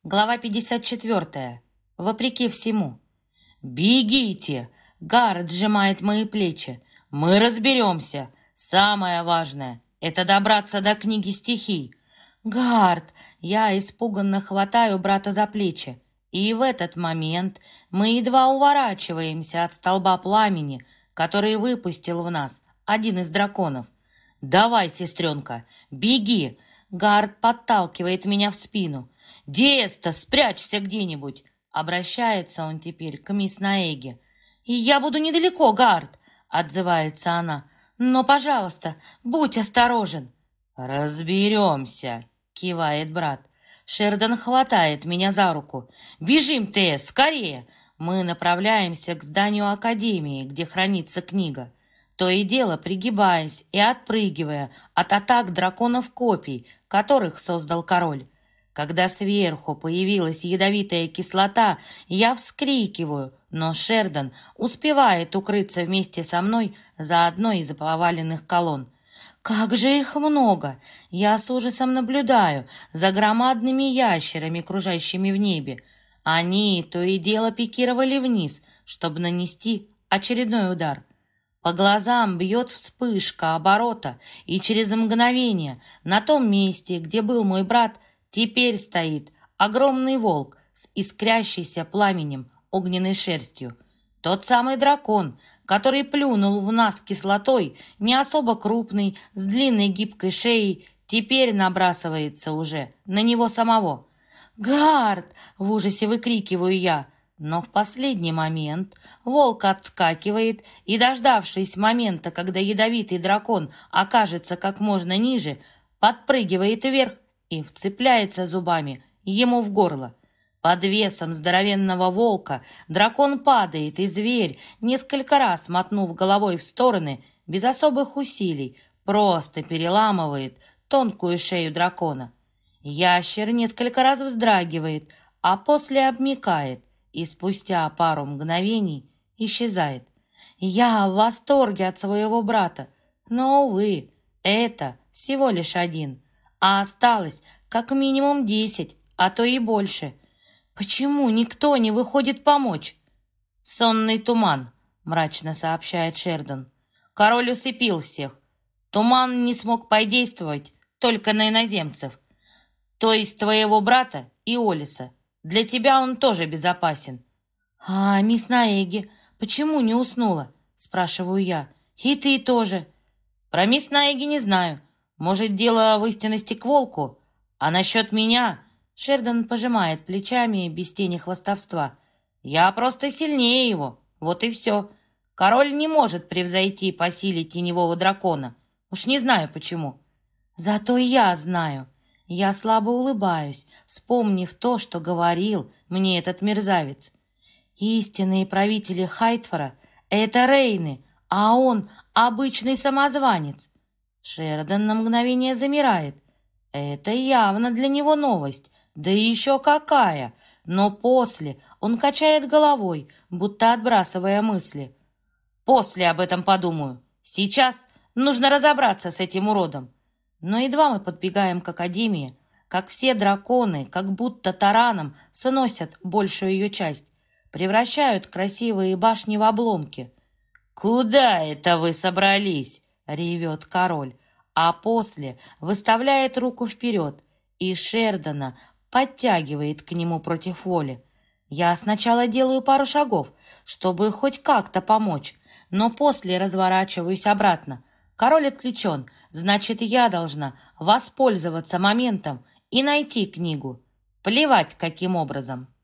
Глава 54. Вопреки всему. «Бегите!» — Гаррет сжимает мои плечи. «Мы разберемся. Самое важное — это добраться до книги стихий». «Гаррет!» — я испуганно хватаю брата за плечи. И в этот момент мы едва уворачиваемся от столба пламени, который выпустил в нас один из драконов. «Давай, сестренка, беги!» Гаррет подталкивает меня в спину. «Диэста, спрячься где-нибудь!» Обращается он теперь к мисс Наэге. «И я буду недалеко, Гаррет!» Отзывается она. «Но, пожалуйста, будь осторожен!» «Разберемся!» Кивает брат. Шердан хватает меня за руку. «Бежим, Тесс, скорее!» Мы направляемся к зданию Академии, где хранится книга. То и дело пригибаясь и отпрыгивая от атак драконов-копий, которых создал король. Когда сверху появилась ядовитая кислота, я вскрикиваю, но Шердан успевает укрыться вместе со мной за одной из поваленных колонн. Как же их много! Я с ужасом наблюдаю за громадными ящерами, кружащими в небе. Они то и дело пикировали вниз, чтобы нанести очередной удар. По глазам бьет вспышка оборота, и через мгновение на том месте, где был мой брат, теперь стоит огромный волк с искрящейся пламенем огненной шерстью. Тот самый дракон, который плюнул в нас кислотой, не особо крупный, с длинной гибкой шеей, теперь набрасывается уже на него самого. «Гаррет!» — в ужасе выкрикиваю я. Но в последний момент волк отскакивает и, дождавшись момента, когда ядовитый дракон окажется как можно ниже, подпрыгивает вверх и вцепляется зубами ему в горло. Под весом здоровенного волка дракон падает, и зверь, несколько раз мотнув головой в стороны, без особых усилий, просто переламывает тонкую шею дракона. Ящер несколько раз вздрагивает, а после обмякает и спустя пару мгновений исчезает. Я в восторге от своего брата, но, увы, это всего лишь один, а осталось как минимум 10, а то и больше. Почему никто не выходит помочь? «Сонный туман», — мрачно сообщает Шердан. «Король усыпил всех. Туман не смог подействовать только на иноземцев, то есть твоего брата и Олиса. Для тебя он тоже безопасен». «А мисс Наэги почему не уснула?» — спрашиваю я. «И ты тоже». «Про мисс Наэги не знаю. Может, дело в истинности к волку. А насчет меня...» Шердан пожимает плечами без тени хвастовства. «Я просто сильнее его. Вот и все. Король не может превзойти по силе теневого дракона. Уж не знаю почему». «Зато я знаю». Я слабо улыбаюсь, вспомнив то, что говорил мне этот мерзавец. Истинные правители Хайтфора — это Рейны, а он обычный самозванец. Шердан на мгновение замирает. Это явно для него новость, да и еще какая. Но после он качает головой, будто отбрасывая мысли. «После об этом подумаю. Сейчас нужно разобраться с этим уродом». Но едва мы подбегаем к Академии, как все драконы, как будто тараном, сносят большую ее часть, превращают красивые башни в обломки. «Куда это вы собрались?» — ревет король, а после выставляет руку вперед, и Шердана подтягивает к нему против воли. Я сначала делаю пару шагов, чтобы хоть как-то помочь, но после разворачиваюсь обратно. Король отвлечен, значит, я должна воспользоваться моментом и найти книгу. Плевать, каким образом.